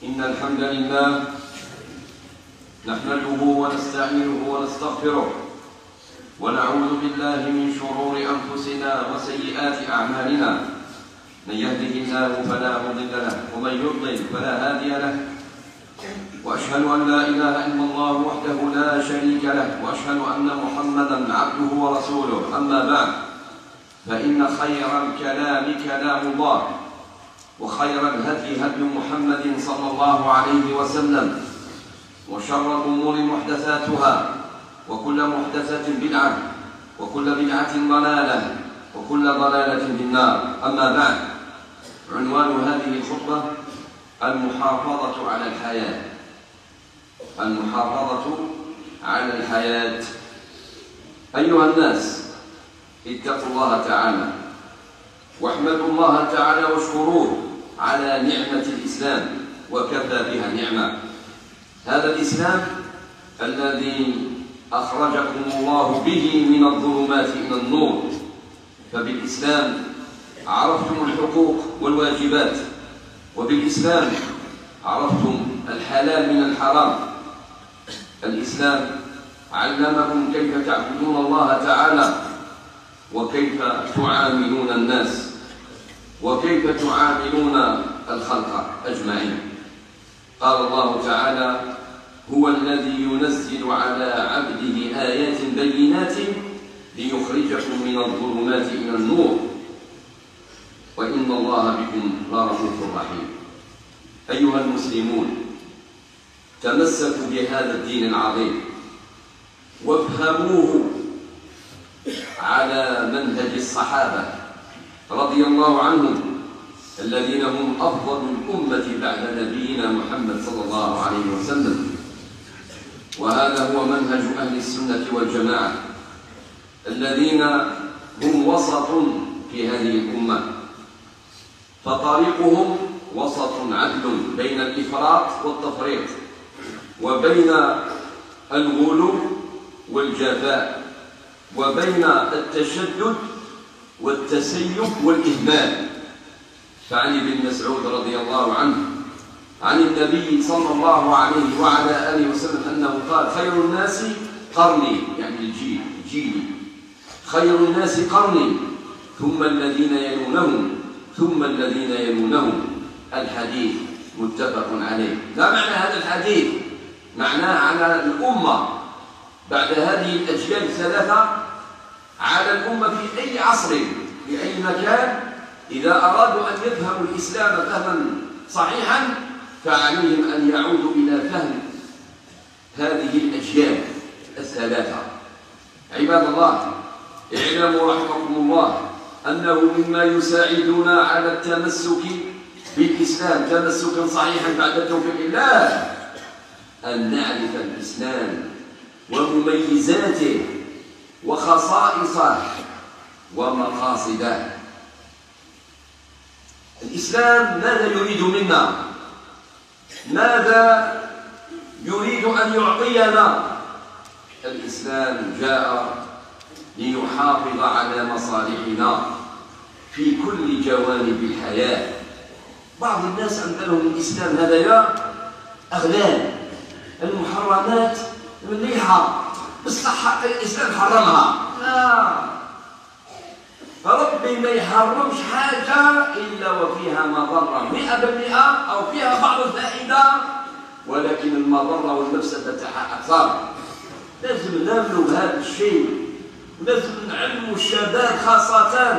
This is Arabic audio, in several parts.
إن الحمد لله نحمده ونستعينه ونستغفره ونعوذ بالله من شرور أنفسنا وسيئات أعمالنا. من يهده الله فلا مضل له ومن يضلل فلا هادي له، وأشهد أن لا إله إلا الله وحده لا شريك له، وأشهد أن محمدا عبده ورسوله. أما بعد، فإن خير الكلام كلام الله، وخير الهدي هدي محمد صلى الله عليه وسلم، وشر الأمور محدثاتها، وكل محدثة بدعة، وكل بدعة ضلالة، وكل ضلالة في النار. أما بعد، عنوان هذه الخطبة المحافظة على الحياة. المحافظة على الحياة. أيها الناس، اتقوا الله تعالى واحمدوا الله تعالى واشكروه على نعمة الإسلام، وكفى بها نعمة. هذا الإسلام الذي أخرجكم الله به من الظلمات إلى النور. فبالإسلام عرفتم الحقوق والواجبات، وبالإسلام عرفتم الحلال من الحرام. الإسلام علمكم كيف تعبدون الله تعالى، وكيف تعاملون الناس، وكيف تعاملون الخلق أجمعين. قال الله تعالى: هو الذي ينزل على عبده آيات بينات ليخرجكم من الظلمات إلى النور، وإن الله بكم لرؤوف رحيم. أيها المسلمون، تمسكوا بهذا الدين العظيم وافهموه على منهج الصحابة رضي الله عنهم، الذين هم أفضل الأمة بعد نبينا محمد صلى الله عليه وسلم. وهذا هو منهج أهل السنة والجماعة، الذين هم وسط في هذه الأمة. فطريقهم وسط عدل بين الإفراط والتفريط، وبين الغلو والجفاء، وبين التشدد والتسيب والإهمال. فعن ابن مسعود رضي الله عنه عن النبي صلى الله عليه وعلى آله وسلم أنه قال: خير الناس قرني، يعني الجيل، جيلي. خير الناس قرني، ثم الذين يلونهم، ثم الذين يلونهم. الحديث متفق عليه. ما معنى هذا الحديث؟ معناه على الأمة بعد هذه الأجيال الثلاثة، على الأمة في أي عصر، في أي مكان، إذا أرادوا أن يفهموا الإسلام فهما صحيحا، فعليهم أن يعودوا إلى فهم هذه الأجيال الثلاثة. عباد الله، اعلموا رحمكم الله أنه مما يساعدنا على التمسك بالإسلام تمسكا صحيحا بعد توفيق الله أن نعرف الإسلام ومميزاته وخصائصه ومقاصده. الإسلام ماذا يريد منا؟ ماذا يريد أن يعطينا؟ الإسلام جاء ليحافظ على مصالحنا في كل جوانب الحياة. بعض الناس عندهم الإسلام هذا يا أغلال، المحرمات مليحة، بس الإسلام حرمها. لا، ربي ما يحرمش حاجة إلا وفيها مضرة 100% أو فيها بعض الفائدة، ولكن المضرة والمفسدة تاعها أكثر. لازم نعملوا بهذا الشيء، لازم نعلموا الشباب، خاصة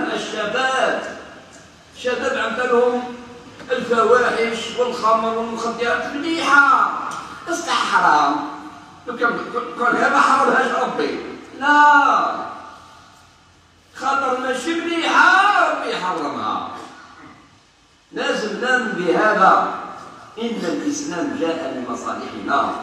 الشباب عندهم الفواحش والخمر والمخدرات مليحة، بس حرام. قال ما حرمهاش ربي، لا، خاطر ماشي مليحة ربي يحرمها. لازم نؤمن بهذا، إن الإسلام جاء لمصالحنا.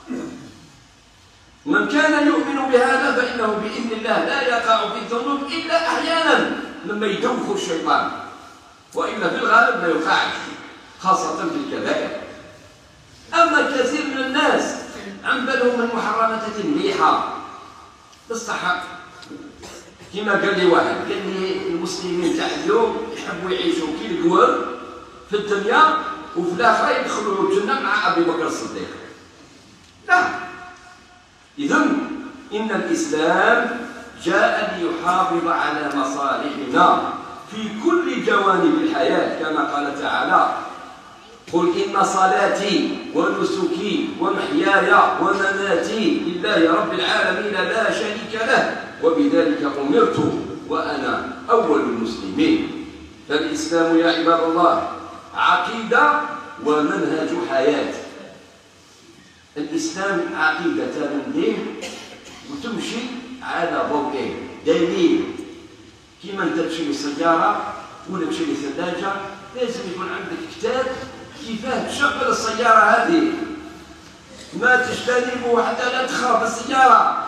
من كان يؤمن بهذا فإنه بإذن الله لا يقع في الذنوب إلا أحيانا مما يدوخ الشيطان، وإلا في الغالب ما يقعش، خاصة في الكبائر. أما كثير من الناس عندهم المحرمات مليحة، بالصحة. كما قال لي واحد، قال لي المسلمين تاع اليوم يحبوا يعيشوا كي القوام في الدنيا، وفي الآخرة يدخلوا الجنة مع أبي بكر الصديق. لا. إذن إن الإسلام جاء ليحافظ على مصالحنا في كل جوانب الحياة كما قال تعالى: قل إن صلاتي ونسكي ومحياي ومماتي لله رب العالمين لا شريك له وبذلك أمرت وأنا أول المسلمين. فالإسلام يا عباد الله عقيدة ومنهج حياة. الإسلام عقيدة تمدين وتمشي على ضوئين. دليل كيما انت تشري سيارة ولا تشري ثلاجة لازم يكون عندك كتاب كيفاه تشغل السيارة هذه، ما تجتنبه حتى لا تخرب السيارة،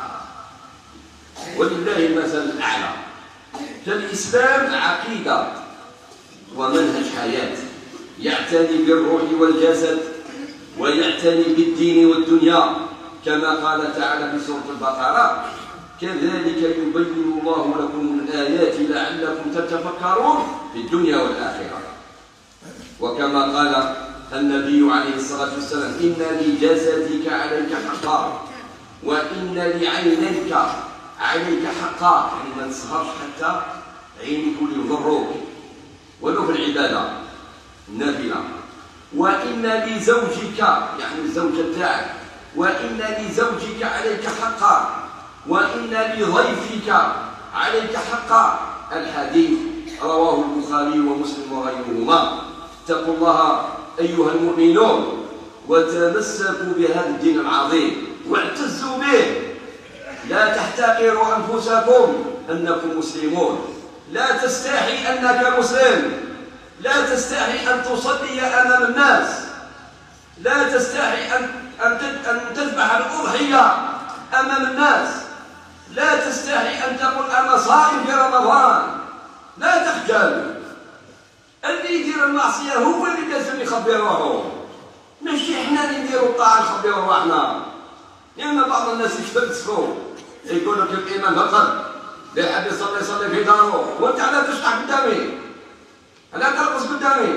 ولله المثل الأعلى. فالإسلام عقيدة ومنهج حياة يعتني بالروح والجسد ويعتني بالدين والدنيا كما قال تعالى في سورة البقرة: كذلك يبين الله لكم الآيات لعلكم تتفكرون في الدنيا والآخرة. وكما قال النبي عليه الصلاة والسلام: إن لجسدك عليك حقا وإن لعينيك عليك حقا. يعني ما تسهرش حتى عينك يضروك ولو في العبادة النافلة. وإن لزوجك يعني الزوجة تاعك، وإن لزوجك عليك حقا وإن لضيفك عليك حقا. الحديث رواه البخاري ومسلم وغيرهما. اتقوا الله أيها المؤمنون وتمسكوا بهذا الدين العظيم واعتزوا به. لا تحتقروا أنفسكم أنكم مسلمون. لا تستحي أنك مسلم. لا تستحي أن تصلي أمام الناس. لا تستحي أن تذبح الأضحية أمام الناس. لا تستحي أن تقول أنا صائم في رمضان. لا تخجل. اللي يدير المعصية هو اللي لازم يخبي روحه، ماشي حنا اللي نديروا الطاعة نخبيو روحنا. لأن بعض الناس يتفلسفوا يقول لك الإيمان فقط، اللي حاب يصلي في داره، وأنت لا تشطح قدامي، لا ترقص قدامي.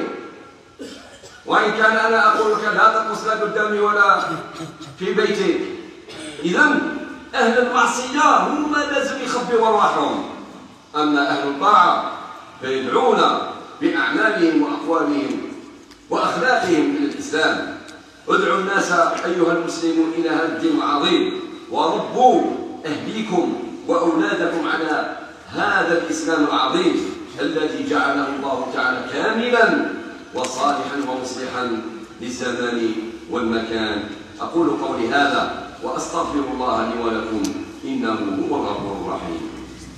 وإن كان أنا أقول لك لا ترقص لا قدامي ولا في بيتك. إذن أهل المعصية هم لازم يخبيوا أرواحهم، أما أهل الطاعة فيدعون بأعمالهم وأقوالهم وأخلاقهم إلى الإسلام. ادعوا الناس أيها المسلمون إلى هذا الدين العظيم، وربوا أهليكم وأولادكم على هذا الإسلام العظيم الذي جعله الله تعالى كاملا وصالحا ومصلحا للزمان والمكان. أقول قولي هذا وأستغفر الله لي ولكم إنه هو الغفور الرحيم.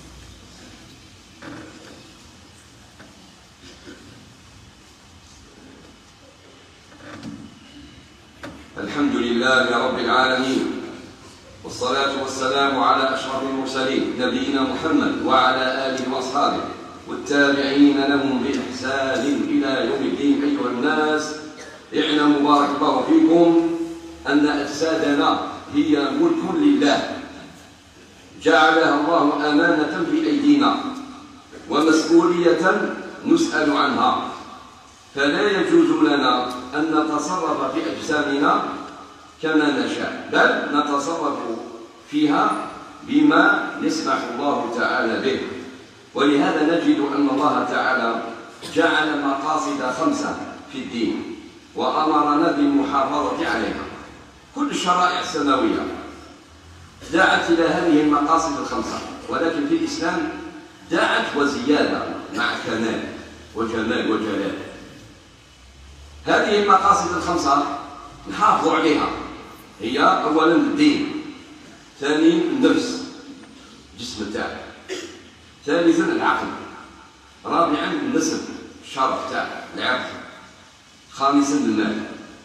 الحمد لله رب العالمين، والصلاة والسلام على أشرف المرسلين نبينا محمد وعلى آله وأصحابه والتابعين لهم بإحسان إلى يوم الدين. أيها الناس اعلموا بارك الله فيكم أن أجسادنا هي ملك لله جعلها الله أمانة في أيدينا ومسؤولية نسأل عنها، فلا يجوز لنا أن نتصرف في أجسامنا كما نشاء، بل نتصرف فيها بما يسمح الله تعالى به. ولهذا نجد أن الله تعالى جعل مقاصد 5 في الدين وأمرنا بالمحافظة عليها. كل الشرائع السماوية دعت إلى هذه المقاصد 5، ولكن في الإسلام دعت وزيادة مع كمال وجمال وجلال. هذه المقاصد 5 نحافظ عليها. هي أولا الدين، ثانيا النفس الجسم تاعك، ثالثا العقل، رابعا النسب الشرف تاعك العرض، خامسا المال.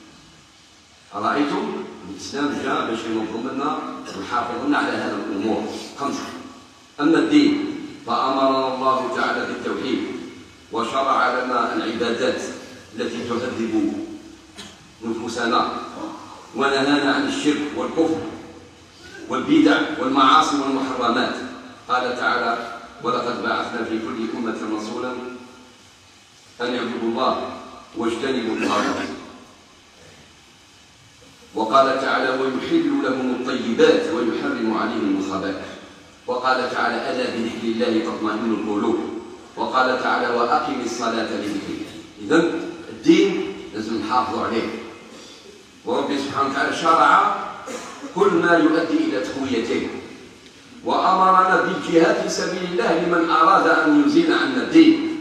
رأيتم الإسلام جاء باش ينظم لنا ويحافظ لنا على هذه الأمور 5. أما الدين فأمرنا الله تعالى بالتوحيد وشرع لنا العبادات التي تهذب نفوسنا، ونهانا عن الشرك والكفر والبدع والمعاصي والمحرمات. قال تعالى: ولقد بعثنا في كل أمة رسولا أن يعبدوا الله واجتنبوا الطاغوت. وقال تعالى ويحل لهم الطيبات ويحرم عليهم الخبائث. وقال تعالى ألا بذكر الله تطمئن القلوب. وقال تعالى وأقم الصلاة لذكري. إذن الدين لازم نحافظوا عليه، وربي سبحانه وتعالى شرع كل ما يؤدي إلى تقويته، وأمرنا بالجهاد في سبيل الله لمن أراد أن يزيل عنا الدين.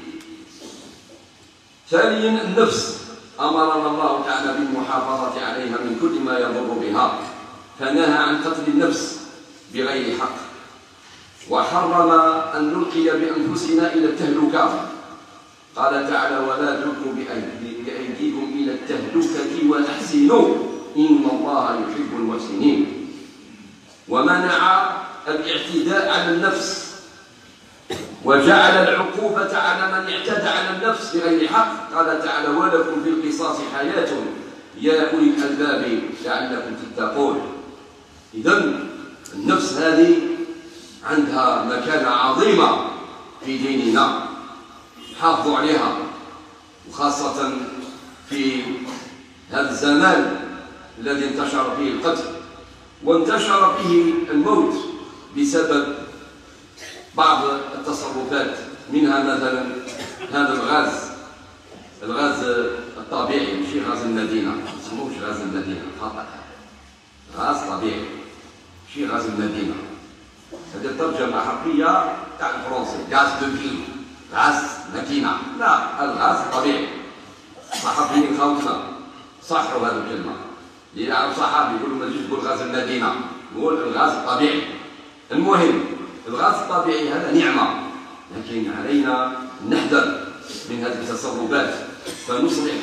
ثانيا النفس، أمرنا الله تعالى بالمحافظة عليها من كل ما يضر بها، فنهى عن قتل النفس بغير حق، وحرم أن نلقي بأنفسنا إلى التهلكة. قال تعالى ولا تلقوا بأيديكم إلى التهلكة وأحسنوا إن الله يحب المحسنين. ومنع الاعتداء على النفس، وجعل العقوبة على من اعتدى على النفس بغير حق. قال تعالى ولكم في القصاص حياة يا أولي الألباب لعلكم تتقون. إذن النفس هذه عندها مكانة عظيمة في ديننا، حافظوا عليها، وخاصة في هذا الزمان الذي انتشر فيه القتل وانتشر فيه الموت بسبب بعض التصرفات، منها مثلا هذا الغاز الطبيعي، ماشي غاز المدينة، ما يسموش غاز المدينة، خطأ، غاز طبيعي ماشي غاز المدينة. هذه الترجمة حرفية تاع الفرنسي، غاز دو في، غاز مدينة، لا الغاز الطبيعي. صحفيين خوتنا صحوا هذه الكلمة، اللي يعرف صحابي يقول ما تجيش تقول غاز المدينة، نقول الغاز الطبيعي. المهم الغاز الطبيعي هذا نعمة، لكن علينا نحذر من هذه التصرفات، فنصلح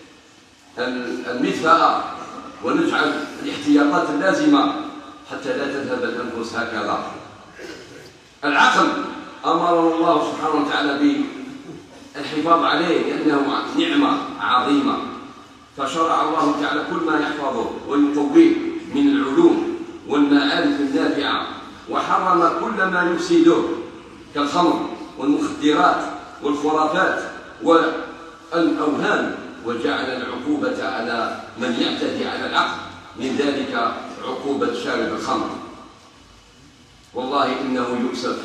المدفأة ونجعل الاحتياطات اللازمة حتى لا تذهب الأنفس هكذا. العقل أمرنا الله سبحانه وتعالى بالحفاظ عليه لأنه نعمة عظيمة، فشرع الله تعالى كل ما يحفظه ويقويه من العلوم والمعارف النافعة، وحرم كل ما يفسده كالخمر والمخدرات والخرافات والأوهام، وجعل العقوبة على من يعتدي على العقل، من ذلك عقوبة شارب الخمر. والله إنه يؤسف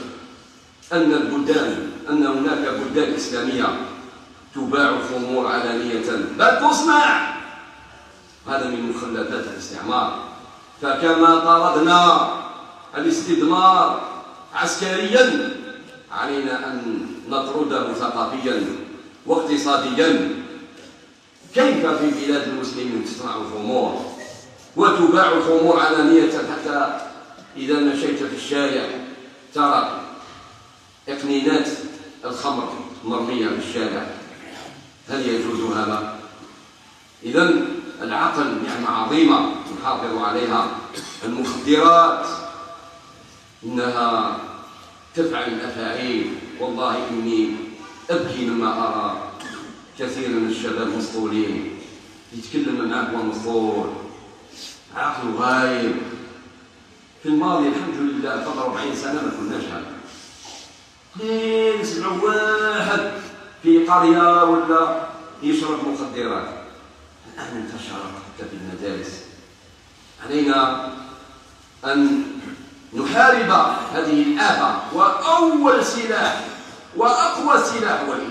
أن هناك بلدان إسلامية تباع الخمور علانية، بل تصنع. هذا من مخلفات الاستعمار. فكما طردنا الاستدمار عسكريا، علينا أن نطرده ثقافيا واقتصاديا. كيف في بلاد المسلمين تصنع الخمور وتباع الخمور علانية، حتى إذا مشيت في الشارع ترى إقنينات الخمر مرمية في الشارع؟ هل يجوز هذا؟ إذن العقل نعمة عظيمة نحافظ عليها. المخدرات إنها تفعل الأفاعيل، والله إني أبكي لما أرى كثير من الشباب مسطولين، يتكلم معك ومسطول، عقله غايب. في الماضي الحمد لله قبل 40 سنة ما كناش هكذا، نسمعوا واحد في قرية ولا يشرب مخدرات. الآن انتشرت حتى في المدارس. علينا أن نحارب هذه الآفة، وأول سلاح وأقوى سلاح هو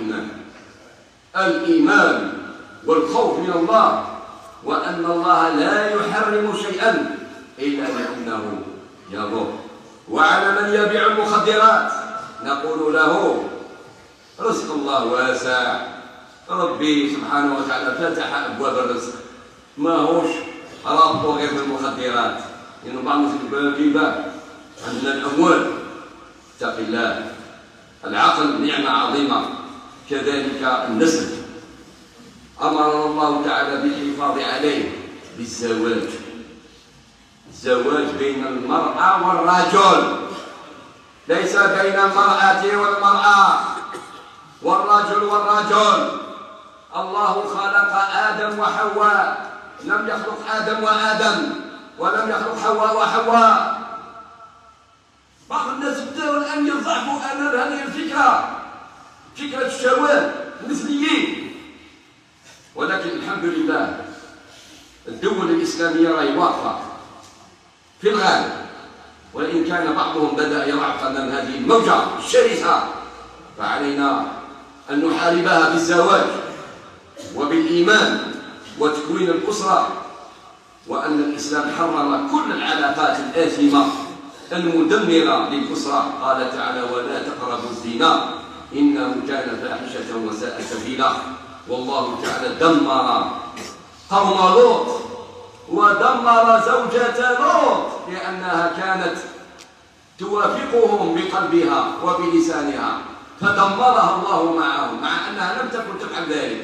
الإيمان والخوف من الله، وأن الله لا يحرم شيئا إلا لأنه يضر. وعلى من يبيع المخدرات نقول له رزق الله واسع، ربي سبحانه وتعالى فتح أبواب الرزق، ما هوش رابطه غير بالمخدرات، لأنه بعض الناس يقول في باب عندنا الأموال. اتق الله. العقل نعمة عظيمة، كذلك النسل أمرنا الله تعالى بالحفاظ عليه بالزواج. الزواج بين المرأة والرجل، ليس بين المرأة والمرأة، والرجل والرجل. الله خلق آدم وحواء، لم يخلق آدم وآدم، ولم يخلق حواء وحواء. بعض الناس بدأوا الآن يضعفوا أمام هذه الفكرة، فكرة الشواذ المثليين، ولكن الحمد لله الدول الإسلامية راهي واقفة في الغالب، وإن كان بعضهم بدأ يرعف أمام هذه الموجة الشرسة، فعلينا أن نحاربها بالزواج وبالإيمان وتكوين الأسرة، وأن الإسلام حرم كل العلاقات الآثمة المدمرة للأسرة. قال تعالى: ولا تقربوا الزنا إنه كان فاحشة وساء سبيلا. والله تعالى دمر قوم لوط ودمر زوجة لوط لأنها كانت توافقهم بقلبها وبلسانها، فدمرها الله معهم مع أنها لم تكن تفعل ذلك.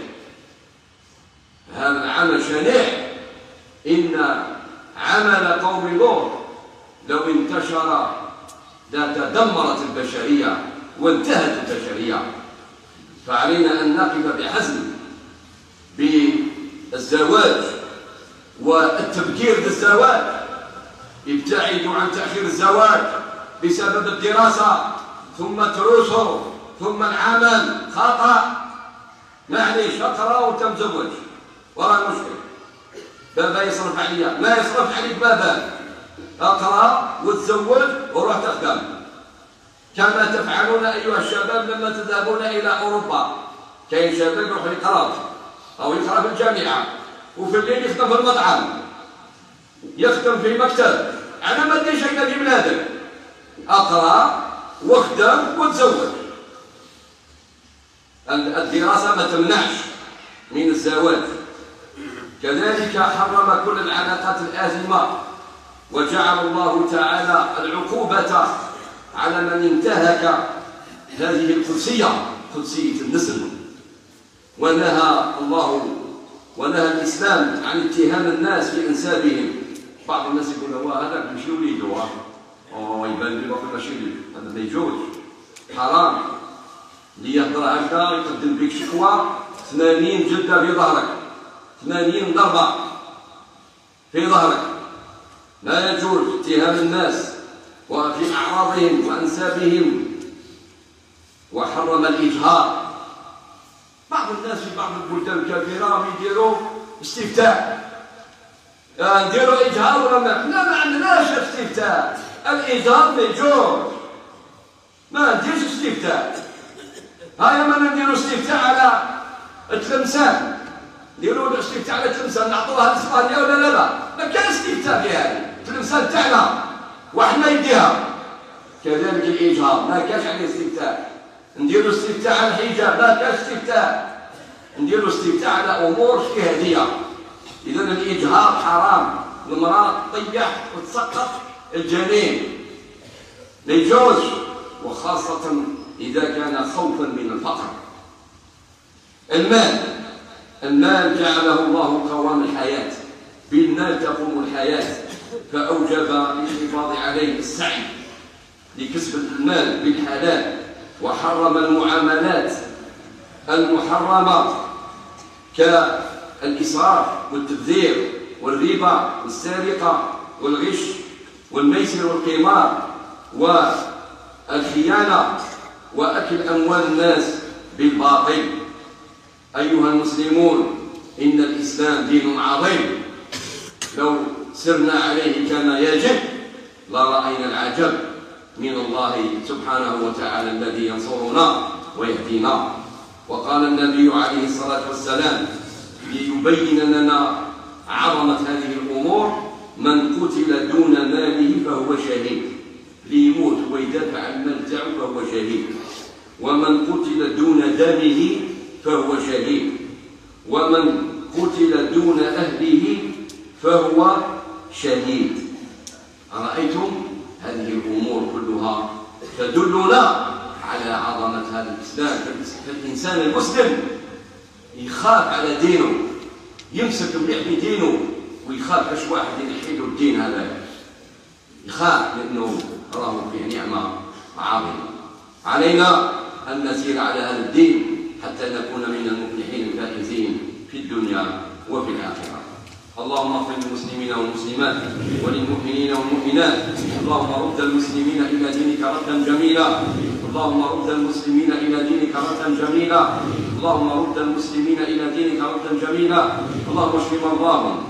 هذا العمل شنيع. إن عمل قوم لوط لو انتشر لتدمرت البشرية وانتهت البشرية. فعلينا أن نقف بحزم بالزواج والتبكير بالزواج. ابتعدوا عن تأخير الزواج بسبب الدراسة ثم الدروس ثم العمل. خطأ. معليش اقرا وتمزوج وراه مشكل. بابا يصرف عليا، ما يصرف عليك بابا. اقرا وتزوج وروح تخدم كما تفعلون ايها الشباب لما تذهبون الى اوروبا. كاين شباب يروح يقرا او يقرا في الجامعه وفي الليل يخدم في المطعم، يخدم في مكتب. انا ما ندير شيء في بلادك. اقرا واخدم وتزوج. الدراسه ما تمنعش من الزواج. كذلك حرم كل العلاقات الآثمة، وجعل الله تعالى العقوبة على من انتهك هذه القدسية، قدسية النسل. ونهى الإسلام عن اتهام الناس في أنسابهم. بعض الناس يقول هذاك ماشي وليده، يبان لي باقي ماشي وليده، هذا ما يجوز، حرام. اللي يهضر هكذا يقدم بك شكوى 80 جلدة في ظهرك، 80 ضربة في ظهرك. لا يجوز اتهام الناس وفي أعراضهم وأنسابهم. وحرم الإجهار. بعض الناس في بعض البلدان الكبيرة يديروا استفتاء، نديروا إجهار ولا ما عندناش استفتاء. الإجهار ما يجوز، ما نديرش استفتاء. هيا ما نديروا استفتاء على التلمسان، نديروا الاستفتاء على التلمسان نعطوها لإسبانيا ولا لا؟ ما كان استفتاء في هذه التلمسان تاعنا وحنا يديها. كذلك الإجهار ما كانش عليه استفتاء. نديروا استفتاء على الحجاب ما كانش استفتاء. نديروا استفتاء على أمور اجتهادية. إذا الإجهار حرام. المرأة تطيح وتسقط الجنين لا يجوز، وخاصة إذا كان خوفا من الفقر. المال جعله الله قوام الحياة، بالمال تقوم الحياة، فأوجب الحفاظ عليه السعي لكسب المال بالحلال. وحرم المعاملات المحرمة كالإسراف والتبذير والربا والسرقة والغش والميسر والقمار والخيانة وأكل أموال الناس بالباطل. أيها المسلمون، إن الإسلام دين عظيم، لو سرنا عليه كما يجب لرأينا العجب من الله سبحانه وتعالى الذي ينصرنا ويهدينا. وقال النبي عليه الصلاة والسلام ليبين لنا عظمة هذه الأمور: من قتل دون ماله فهو شهيد. ليموت ويدافع عن المال تاعو فهو شهيد. ومن قتل دون دمه فهو شهيد. ومن قتل دون أهله فهو شهيد. أرأيتم؟ هذه الأمور كلها تدلنا على عظمة هذا الإسلام. فالإنسان المسلم يخاف على دينه، يمسك مليح في دينه، ويخاف باش واحد ينحيله الدين هذا، يخاف لأنه راه فيه نعمة عظيمة. علينا أن نسير على هذا الدين حتى نكون من المفلحين الفائزين في الدنيا وفي الآخرة. اللهم اغفر للمسلمين والمسلمات وللمؤمنين والمؤمنات. اللهم رد المسلمين إلى دينك ردا جميلا. اللهم رد المسلمين إلى دينك ردا جميلا. اللهم رد المسلمين إلى دينك ردا جميلا. اللهم اشف مرضاهم.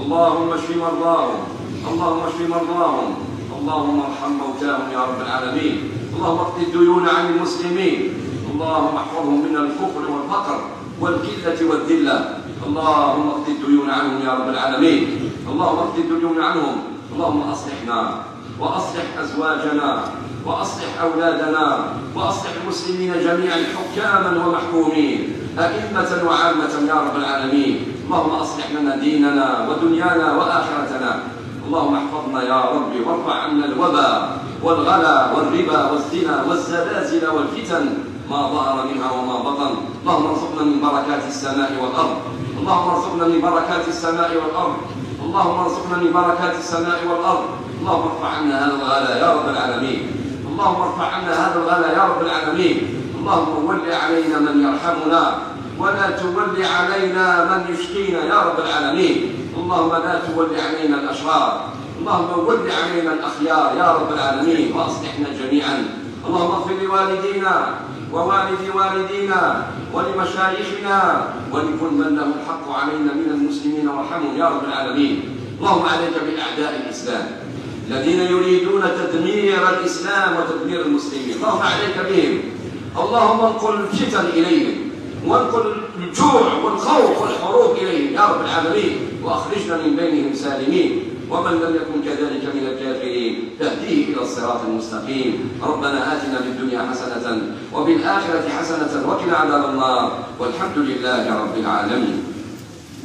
اللهم اشف مرضاهم، اللهم اشف مرضاهم، اللهم ارحم موتاهم يا رب العالمين، اللهم اقض الديون عن المسلمين، اللهم احفظهم من الكفر والفقر والكلة والذلة، اللهم اقض الديون عنهم يا رب العالمين، اللهم اقض الديون عنهم، اللهم اصلحنا واصلح ازواجنا واصلح اولادنا واصلح المسلمين جميعا حكاما ومحكومين ائمة وعامة يا رب العالمين، اللهم اصلح لنا ديننا ودنيانا واخرتنا، اللهم احفظنا يا رب وارفع عنا الوباء والغلا والربا والزنا والزلازل والفتن ما ظهر منها وما بطن، اللهم ارزقنا من بركات السماء والارض، اللهم ارزقنا من بركات السماء والارض، اللهم ارزقنا من بركات السماء والارض، اللهم ارفع عنا هذا الغلا يا رب العالمين، اللهم ارفع عنا هذا الغلا يا رب العالمين، اللهم ول علينا من يرحمنا ولا تول علينا من يشقينا يا رب العالمين، اللهم لا تول علينا الاشرار، اللهم ول علينا الاخيار يا رب العالمين واصلحنا جميعا، اللهم اغفر لوالدينا ووالد والدينا ولمشايخنا ولكل من له الحق علينا من المسلمين وارحمهم يا رب العالمين، اللهم عليك باعداء الاسلام الذين يريدون تدمير الاسلام وتدمير المسلمين، اللهم عليك بهم، اللهم انقل الفتن اليهم وانقل الجوع والخوف والحروب اليهم يا رب العالمين، واخرجنا من بينهم سالمين، ومن لم يكن كذلك من الكافرين تهديه الى الصراط المستقيم، ربنا آتنا في الدنيا حسنة وفي الآخرة حسنة وقنا عذاب النار، والحمد لله رب العالمين.